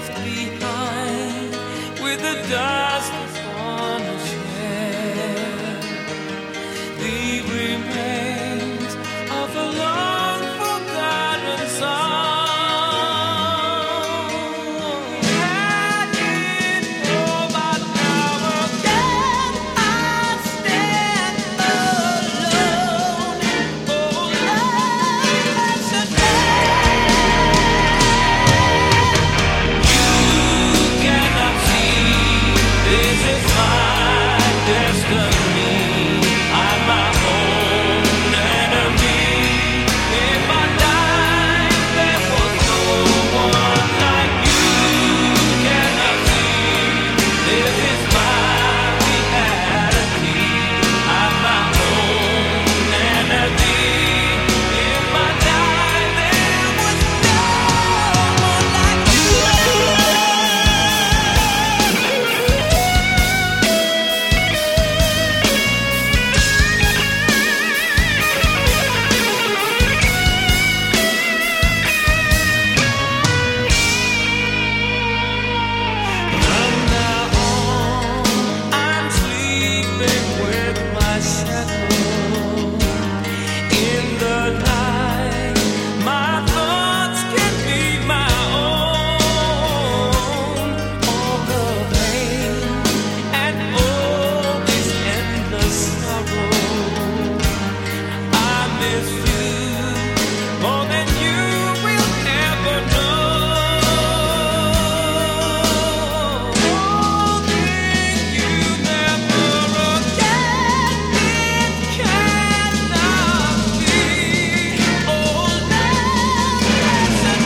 left behind with the dust upon a share. The remains of a long forgotten song. I didn't know, but now again I stand alone. Oh, love has a cannot see. This is my destiny. I'm my own enemy. In my life there was no one like you. Cannot see. This is my reality. I'm my own enemy. In my life there was no one like you. From now on, I'm sleeping with my shadow. In the night, my thoughts can be my own. All the pain and all this endless sorrow. I miss you more than you will ever know. Holding you never again, it cannot be. Oh, love has a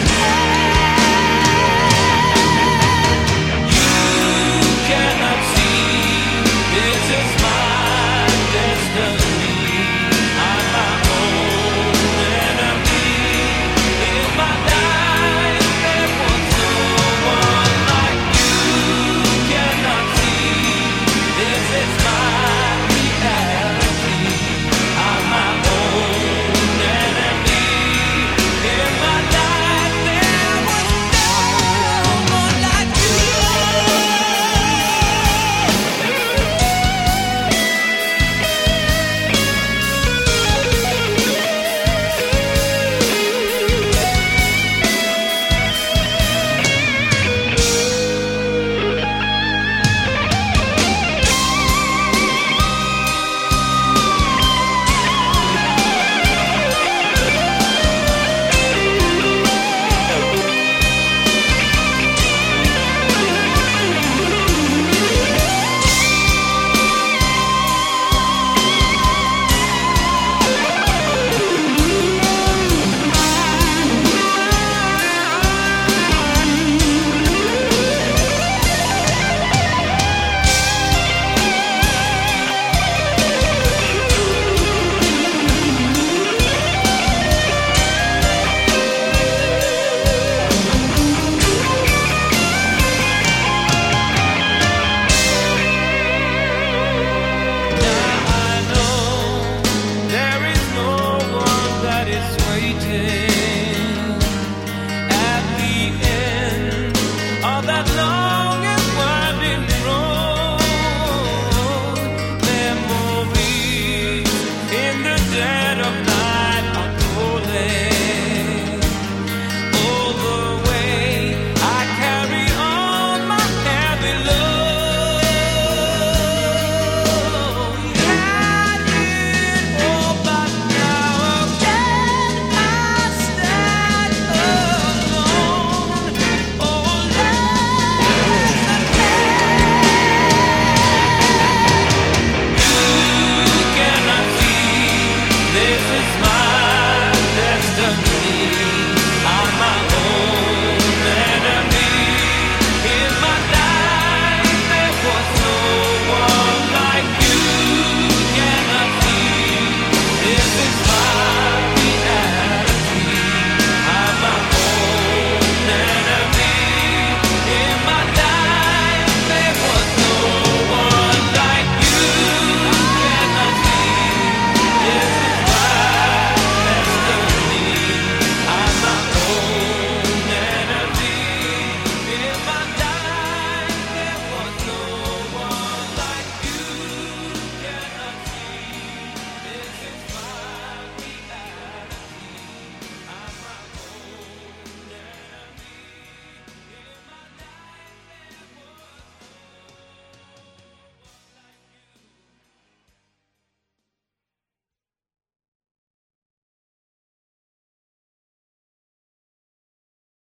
you cannot see. This is my destiny. I'm my own enemy. In my life there was no one like you. Cannot see. This is my reality. I'm my own enemy. In my life there was no one like you. Now I know there is no one that is waiting at the end of that long and winding road. Memories in the dead of night are calling. All the way I carry on my heavy load. Had it all, but now again I stand alone. Oh, love my